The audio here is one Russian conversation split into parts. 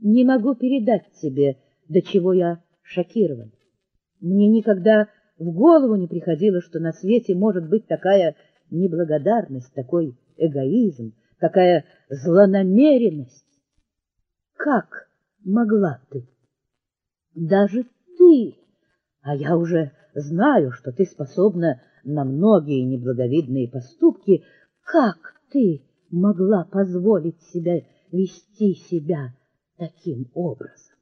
Не могу передать тебе, до чего я шокирован. Мне никогда в голову не приходило, что на свете может быть такая неблагодарность, такой эгоизм, такая злонамеренность. Как могла ты? Даже ты, а я уже знаю, что ты способна на многие неблаговидные поступки, как ты могла позволить себе вести себя таким образом?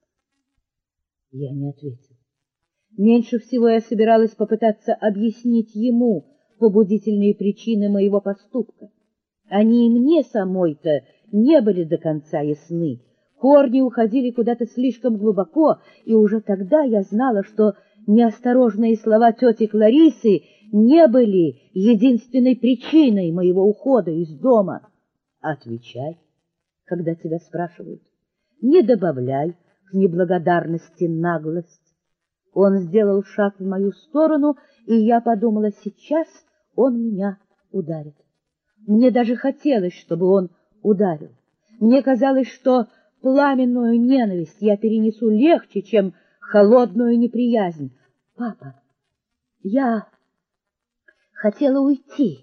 Я не ответил. Меньше всего я собиралась попытаться объяснить ему побудительные причины моего поступка. Они и мне самой-то не были до конца ясны. Корни уходили куда-то слишком глубоко, и уже тогда я знала, что неосторожные слова тети Кларисы не были единственной причиной моего ухода из дома. Отвечай, когда тебя спрашивают. Не добавляй к неблагодарности наглость. Он сделал шаг в мою сторону, и я подумала, сейчас он меня ударит. Мне даже хотелось, чтобы он ударил. Мне казалось, что пламенную ненависть я перенесу легче, чем холодную неприязнь. Папа, я хотела уйти.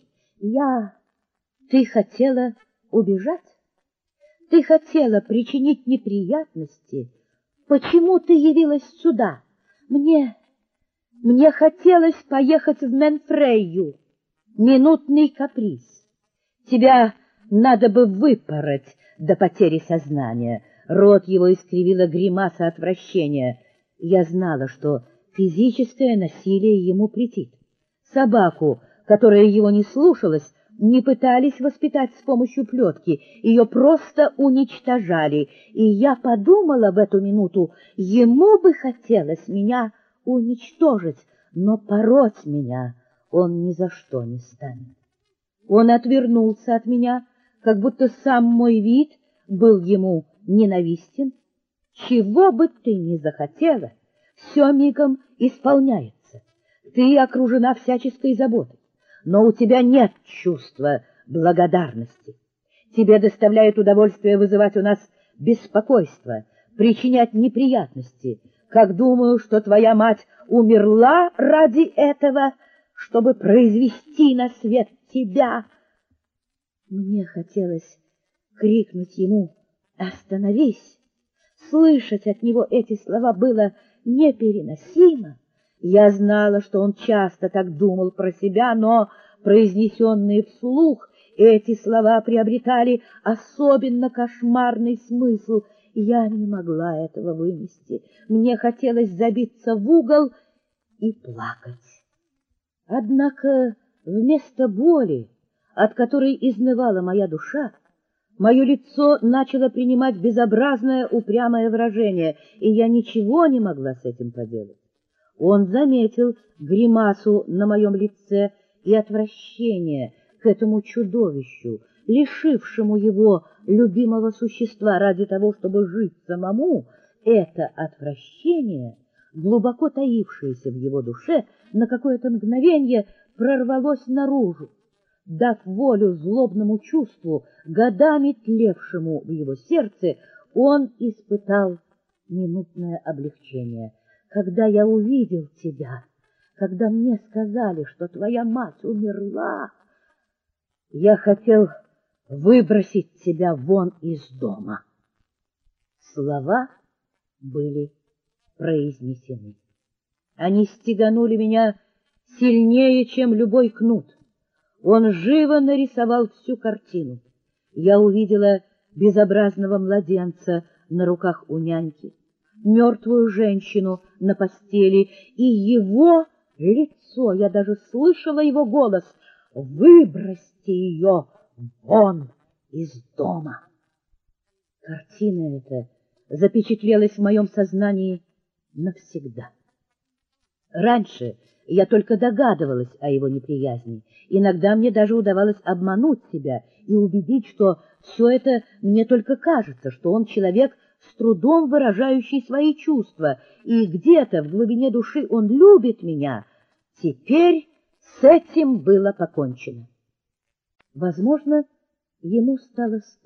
Ты хотела убежать? Ты хотела причинить неприятности? Почему ты явилась сюда? Мне хотелось поехать в Менфрейю. Минутный каприз. Тебя надо бы выпороть до потери сознания. Рот его искривила гримаса отвращения. Я знала, что физическое насилие ему претит. Собаку, которая его не слушалась, не пытались воспитать с помощью плетки, ее просто уничтожали. И я подумала в эту минуту, ему бы хотелось меня уничтожить, но пороть меня он ни за что не станет. Он отвернулся от меня, как будто сам мой вид был ему ненавистен. Чего бы ты ни захотела, все мигом исполняется. Ты окружена всяческой заботой, но у тебя нет чувства благодарности. Тебе доставляет удовольствие вызывать у нас беспокойство, причинять неприятности. Как думаю, что твоя мать умерла ради этого, чтобы произвести на свет тебя. Мне хотелось крикнуть ему «Остановись!». Слышать от него эти слова было непереносимо. Я знала, что он часто так думал про себя, но, произнесенные вслух, эти слова приобретали особенно кошмарный смысл. Я не могла этого вынести. Мне хотелось забиться в угол и плакать. Однако вместо боли, от которой изнывала моя душа, мое лицо начало принимать безобразное упрямое выражение, и я ничего не могла с этим поделать. Он заметил гримасу на моем лице и отвращение к этому чудовищу, лишившему его любимого существа ради того, чтобы жить самому. Это отвращение, глубоко таившееся в его душе, на какое-то мгновение прорвалось наружу, дав волю злобному чувству, годами тлевшему в его сердце. Он испытал минутное облегчение. Когда я увидел тебя, когда мне сказали, что твоя мать умерла, я хотел выбросить тебя вон из дома. Слова были произнесены. Они стеганули меня сильнее, чем любой кнут. Он живо нарисовал всю картину. Я увидела безобразного младенца на руках у няньки, мертвую женщину на постели и его лицо. Я даже слышала его голос: «Выбросьте ее вон из дома». Картина эта запечатлелась в моем сознании навсегда. Раньше я только догадывалась о его неприязни. Иногда мне даже удавалось обмануть себя и убедить, что все это мне только кажется, что он человек, с трудом выражающий свои чувства, и где-то в глубине души он любит меня. Теперь с этим было покончено. Возможно, ему стало стыдно.